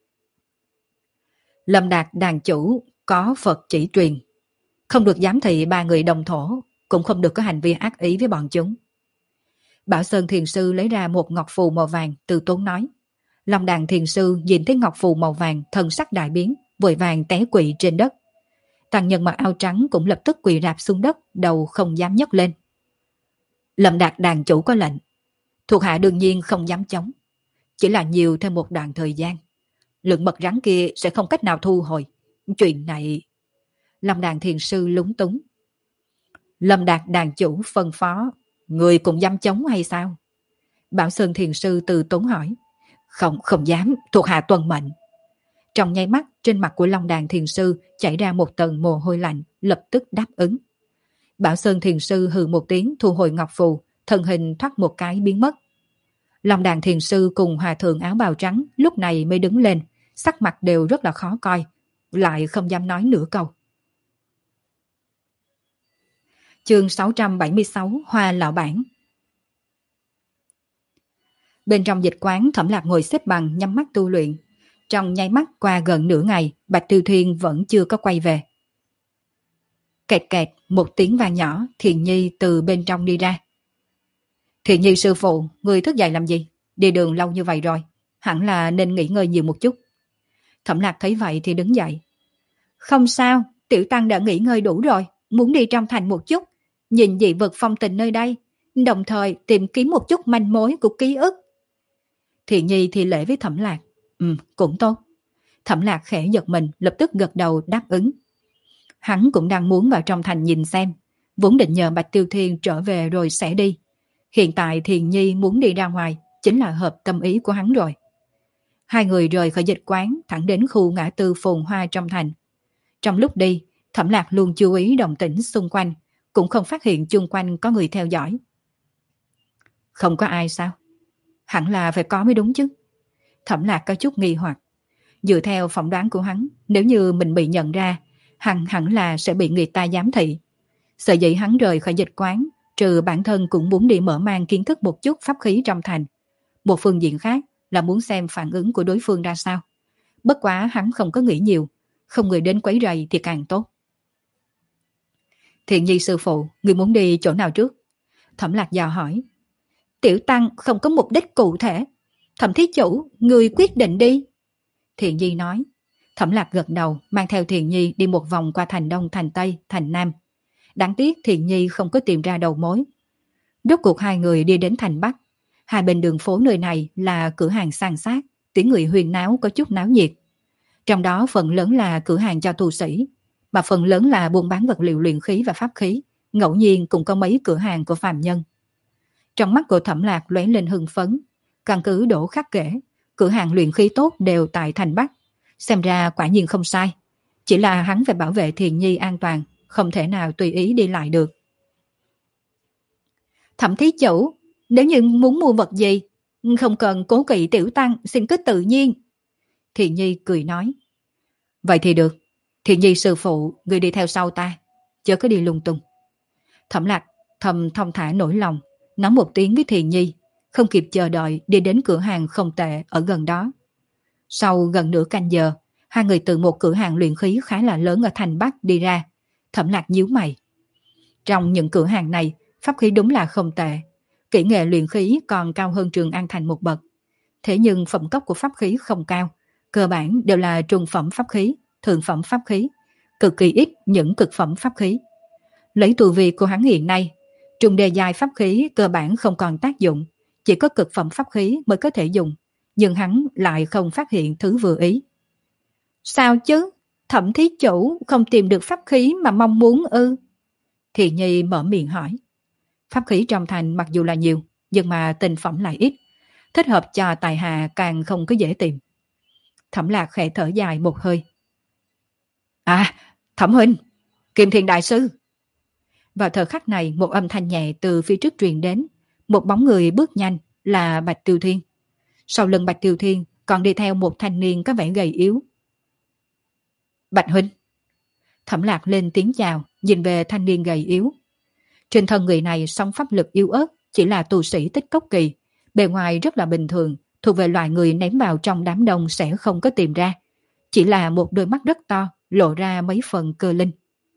Lâm Đạt đàn chủ có Phật chỉ truyền, không được giám thị ba người đồng thổ, cũng không được có hành vi ác ý với bọn chúng. Bảo Sơn Thiền Sư lấy ra một ngọc phù màu vàng, từ tốn nói. Long Đàn Thiền Sư nhìn thấy ngọc phù màu vàng, thần sắc đại biến, vội vàng té quỵ trên đất. Tăng nhân mặc áo trắng cũng lập tức quỳ rạp xuống đất, đầu không dám nhấc lên. Lâm Đạt đàn chủ có lệnh, thuộc hạ đương nhiên không dám chống, chỉ là nhiều thêm một đoạn thời gian. Lượng mật rắn kia sẽ không cách nào thu hồi. Chuyện này... Lâm Đàn Thiền Sư lúng túng. Lâm Đạt đàn chủ phân phó, người cũng dám chống hay sao? Bảo Sơn Thiền Sư từ tốn hỏi. Không dám, thuộc hạ tuân mệnh. Trong nháy mắt, trên mặt của Long Đàn Thiền Sư chảy ra một tầng mồ hôi lạnh, lập tức đáp ứng. Bảo Sơn Thiền Sư hừ một tiếng thu hồi ngọc phù, thân hình thoát một cái biến mất. Long Đàn Thiền Sư cùng hòa thượng áo bào trắng lúc này mới đứng lên, sắc mặt đều rất là khó coi, lại không dám nói nửa câu. Chương 676 Hoa Lão Bản. Bên trong dịch quán, Thẩm Lạc ngồi xếp bằng nhắm mắt tu luyện. Trong nháy mắt qua gần nửa ngày, Bạch Tiêu Thuyên vẫn chưa có quay về. Kẹt kẹt, một tiếng vang nhỏ, Thiền Nhi từ bên trong đi ra. Thiền Nhi sư phụ, người thức dậy làm gì? Đi đường lâu như vậy rồi, hẳn là nên nghỉ ngơi nhiều một chút. Thẩm Lạc thấy vậy thì đứng dậy. Không sao, tiểu tăng đã nghỉ ngơi đủ rồi, muốn đi trong thành một chút, nhìn dị vật phong tình nơi đây, đồng thời tìm kiếm một chút manh mối của ký ức. Thiền Nhi thì lễ với Thẩm Lạc. Cũng tốt. Thẩm Lạc khẽ giật mình, lập tức gật đầu đáp ứng. Hắn cũng đang muốn vào trong thành nhìn xem, vốn định nhờ Bạch Tiêu Thiên trở về rồi sẽ đi. Hiện tại Thiền Nhi muốn đi ra ngoài, chính là hợp tâm ý của hắn rồi. Hai người rời khỏi dịch quán, thẳng đến khu ngã tư phồn hoa trong thành. Trong lúc đi, Thẩm Lạc luôn chú ý động tĩnh xung quanh, cũng không phát hiện chung quanh có người theo dõi. Không có ai sao? Hẳn là phải có mới đúng chứ. Thẩm Lạc có chút nghi hoặc. Dựa theo phỏng đoán của hắn, nếu như mình bị nhận ra, hẳn là sẽ bị người ta giám thị. Sợ dĩ hắn rời khỏi dịch quán, trừ bản thân cũng muốn đi mở mang kiến thức một chút pháp khí trong thành. Một phương diện khác là muốn xem phản ứng của đối phương ra sao. Bất quá hắn không có nghĩ nhiều, không người đến quấy rầy thì càng tốt. Thiện Nhi sư phụ, người muốn đi chỗ nào trước? Thẩm Lạc dò hỏi. Tiểu tăng không có mục đích cụ thể. Thẩm thí chủ, người quyết định đi. Thiện Nhi nói. Thẩm Lạc gật đầu, mang theo Thiện Nhi đi một vòng qua thành Đông, thành Tây, thành Nam. Đáng tiếc Thiện Nhi không có tìm ra đầu mối. Rốt cuộc hai người đi đến thành Bắc. Hai bên đường phố nơi này là cửa hàng san sát, tiếng người huyên náo có chút náo nhiệt. Trong đó phần lớn là cửa hàng cho tu sĩ, mà phần lớn là buôn bán vật liệu luyện khí và pháp khí, ngẫu nhiên cũng có mấy cửa hàng của phàm nhân. Trong mắt của Thẩm Lạc lóe lên hưng phấn, căn cứ đổ khắc kể, cửa hàng luyện khí tốt đều tại thành Bắc, xem ra quả nhiên không sai, chỉ là hắn phải bảo vệ Thiền Nhi an toàn, không thể nào tùy ý đi lại được. Thẩm thí chủ, nếu như muốn mua vật gì, không cần cố kỵ tiểu tăng, xin cứ tự nhiên. Thiền Nhi cười nói. Vậy thì được, Thiền Nhi sư phụ, người đi theo sau ta, chớ có đi lung tung. Thẩm Lạc thầm thong thả nổi lòng, nói một tiếng với Thiền Nhi, không kịp chờ đợi đi đến cửa hàng không tệ ở gần đó. Sau gần nửa canh giờ, hai người từ một cửa hàng luyện khí khá là lớn ở thành Bắc đi ra. Thẩm Lạc nhíu mày. Trong những cửa hàng này, pháp khí đúng là không tệ, kỹ nghệ luyện khí còn cao hơn Trường An Thành một bậc. Thế nhưng phẩm cấp của pháp khí không cao, cơ bản đều là trung phẩm pháp khí, thượng phẩm pháp khí, cực kỳ ít những cực phẩm pháp khí. Lấy tu vi của hắn hiện nay, trung đề giai pháp khí cơ bản không còn tác dụng, chỉ có cực phẩm pháp khí mới có thể dùng, nhưng hắn lại không phát hiện thứ vừa ý. Sao chứ? Thẩm thí chủ không tìm được pháp khí mà mong muốn ư? Thiện Nhi mở miệng hỏi. Pháp khí trong thành mặc dù là nhiều, nhưng mà tinh phẩm lại ít, thích hợp cho tài hạ càng không có dễ tìm. Thẩm Lạc khẽ thở dài một hơi. À, Thẩm huynh, Kim Thiền đại sư. Vào thời khắc này, một âm thanh nhẹ từ phía trước truyền đến, một bóng người bước nhanh là Bạch Tiêu Thiên. Sau lưng Bạch Tiêu Thiên còn đi theo một thanh niên có vẻ gầy yếu. Bạch huynh. Thẩm Lạc lên tiếng chào, nhìn về thanh niên gầy yếu. Trên thân người này song pháp lực yếu ớt, chỉ là tu sĩ tích cốc kỳ, bề ngoài rất là bình thường, thuộc về loại người ném vào trong đám đông sẽ không có tìm ra. Chỉ là một đôi mắt rất to, lộ ra mấy phần cơ linh.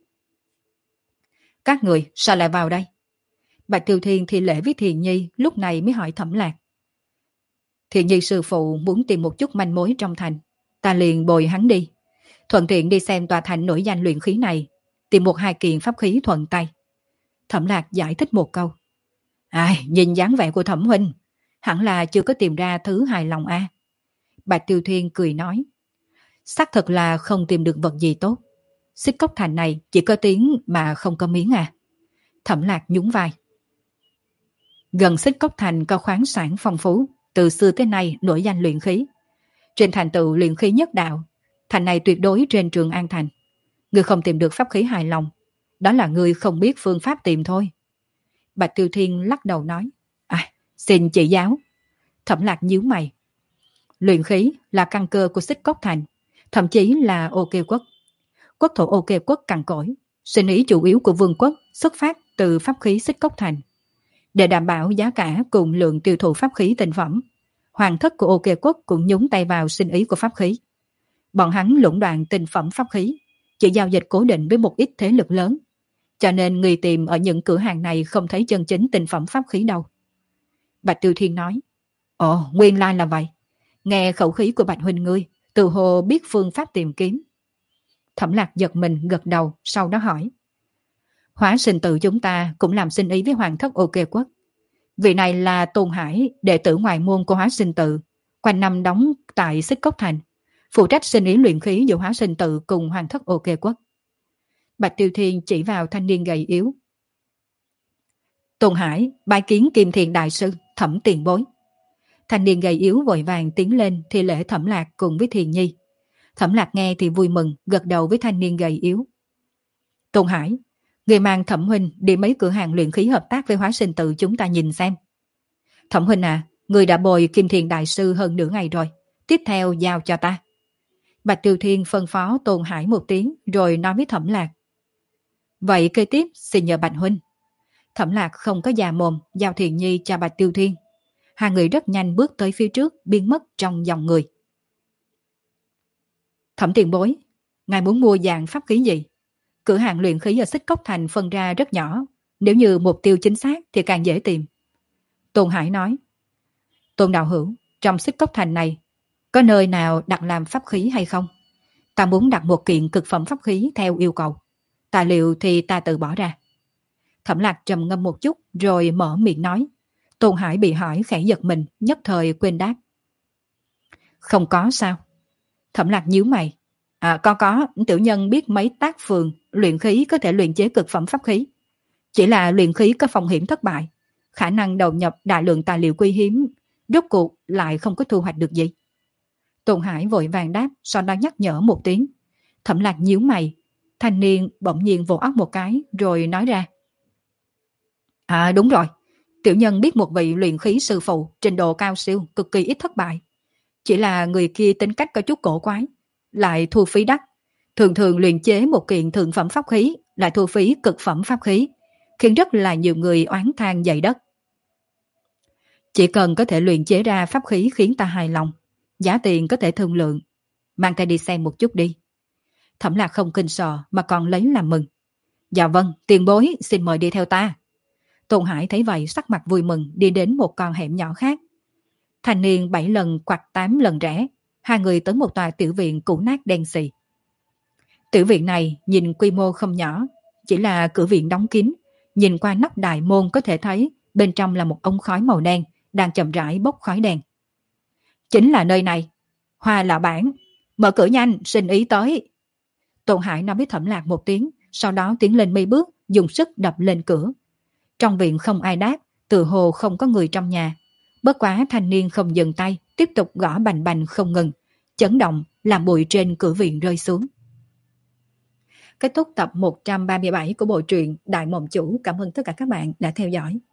Các người sao lại vào đây? Bạch Tiêu Thiên thi lễ với Thiền Nhi, lúc này mới hỏi Thẩm Lạc. Thiền Nhi sư phụ muốn tìm một chút manh mối trong thành, ta liền bồi hắn đi, thuận tiện đi xem tòa thành nổi danh luyện khí này, tìm một hai kiện pháp khí thuận tay. Thẩm Lạc giải thích một câu. Ai, nhìn dáng vẻ của Thẩm huynh, hẳn là chưa có tìm ra thứ hài lòng a. Bạch Tiêu Thiên cười nói. Xác thật là không tìm được vật gì tốt. Xích Cốc Thành này chỉ có tiếng mà không có miếng à. Thẩm Lạc nhún vai. Gần Xích Cốc Thành có khoáng sản phong phú, từ xưa tới nay nổi danh luyện khí. Trên thành tựu luyện khí nhất đạo, thành này tuyệt đối trên Trường An Thành. Người không tìm được pháp khí hài lòng, đó là người không biết phương pháp tìm thôi. Bạch Tiêu Thiên lắc đầu nói. Xin chỉ giáo. Thẩm Lạc nhíu mày. Luyện khí là căn cơ của Xích Cốc Thành, thậm chí là Ô Kê Quốc. Quốc thổ Ô Kê Quốc cằn cỗi, sinh ý chủ yếu của vương quốc xuất phát từ pháp khí Xích Cốc Thành. Để đảm bảo giá cả cùng lượng tiêu thụ pháp khí tinh phẩm, hoàng thất của Ô Kê Quốc cũng nhúng tay vào sinh ý của pháp khí. Bọn hắn lũng đoạn tinh phẩm pháp khí, chỉ giao dịch cố định với một ít thế lực lớn, cho nên người tìm ở những cửa hàng này không thấy chân chính tinh phẩm pháp khí đâu. Bạch Tiêu Thiên nói. Ồ, nguyên lai là vậy. Nghe khẩu khí của Bạch huynh ngươi, từ hồ biết phương pháp tìm kiếm. Thẩm Lạc giật mình gật đầu, sau đó hỏi. Hóa Sinh Tự chúng ta cũng làm sinh ý với hoàng thất Ô Kê Quốc. Vị này là Tôn Hải, đệ tử ngoại môn của Hóa Sinh Tự, quanh năm đóng tại Xích Cốc Thành, phụ trách sinh ý luyện khí giữa Hóa Sinh Tự cùng hoàng thất Ô Kê Quốc. Bạch Tiêu Thiên chỉ vào thanh niên gầy yếu. Tôn Hải bái kiến Kim Thiền đại sư, Thẩm tiền bối. Thanh niên gầy yếu vội vàng tiến lên thi lễ Thẩm Lạc cùng với Thiền Nhi. Thẩm Lạc nghe thì vui mừng, gật đầu với thanh niên gầy yếu. Tôn Hải, người mang Thẩm huynh đi mấy cửa hàng luyện khí hợp tác với Hóa Sinh Tự chúng ta nhìn xem. Thẩm huynh à, người đã bồi Kim Thiền đại sư hơn nửa ngày rồi, tiếp theo giao cho ta. Bạch Tiêu Thiên phân phó Tôn Hải một tiếng rồi nói với Thẩm Lạc. Vậy kế tiếp xin nhờ Bạch huynh. Thẩm Lạc không có già mồm, giao Thiền Nhi cho Bạch Tiêu Thiên. Hai người rất nhanh bước tới phía trước, biến mất trong dòng người. Thẩm tiền bối, ngài muốn mua dạng pháp khí gì? Cửa hàng luyện khí ở Xích Cốc Thành phân ra rất nhỏ, nếu như mục tiêu chính xác thì càng dễ tìm. Tôn Hải nói. Tôn đạo hữu, trong Xích Cốc Thành này, có nơi nào đặt làm pháp khí hay không? Ta muốn đặt một kiện cực phẩm pháp khí theo yêu cầu. Tài liệu thì ta tự bỏ ra. Thẩm Lạc trầm ngâm một chút rồi mở miệng nói. Tôn Hải bị hỏi khẽ giật mình, nhất thời quên đáp. Không có sao? Thẩm Lạc nhíu mày. Có, tiểu nhân biết mấy tác phường luyện khí có thể luyện chế cực phẩm pháp khí. Chỉ là luyện khí có phong hiểm thất bại, khả năng đầu nhập đại lượng tài liệu quý hiếm, rốt cuộc lại không có thu hoạch được gì. Tôn Hải vội vàng đáp, sau đó nhắc nhở một tiếng. Thẩm Lạc nhíu mày, thanh niên bỗng nhiên vỗ óc một cái rồi nói ra. Đúng rồi, tiểu nhân biết một vị luyện khí sư phụ trình độ cao siêu, cực kỳ ít thất bại. Chỉ là người kia tính cách có chút cổ quái, lại thu phí đắt. Thường thường luyện chế một kiện thượng phẩm pháp khí, lại thu phí cực phẩm pháp khí, khiến rất là nhiều người oán than dậy đất. Chỉ cần có thể luyện chế ra pháp khí khiến ta hài lòng, giá tiền có thể thương lượng, mang ta đi xem một chút đi. Thẩm Lạc không kinh sợ mà còn lấy làm mừng. Dạ vâng, tiền bối xin mời đi theo ta. Tôn Hải thấy vậy sắc mặt vui mừng đi đến một con hẻm nhỏ khác. Thanh niên 7 lần quặt 8 lần rẽ, hai người tới một tòa tiểu viện cũ nát đen xì. Tiểu viện này nhìn quy mô không nhỏ, chỉ là cửa viện đóng kín, nhìn qua nắp đại môn có thể thấy bên trong là một ống khói màu đen đang chậm rãi bốc khói đen. Chính là nơi này. Hoa lão bản, mở cửa nhanh, xin ý tới. Tôn Hải nói với Thẩm Lạc một tiếng, sau đó tiến lên mấy bước, dùng sức đập lên cửa. Trong viện không ai đáp, tự hồ không có người trong nhà. Bất quá thanh niên không dừng tay, tiếp tục gõ bành bành không ngừng, chấn động làm bụi trên cửa viện rơi xuống. Kết thúc tập 137 của bộ truyện Đại Mộng Chủ. Cảm ơn tất cả các bạn đã theo dõi.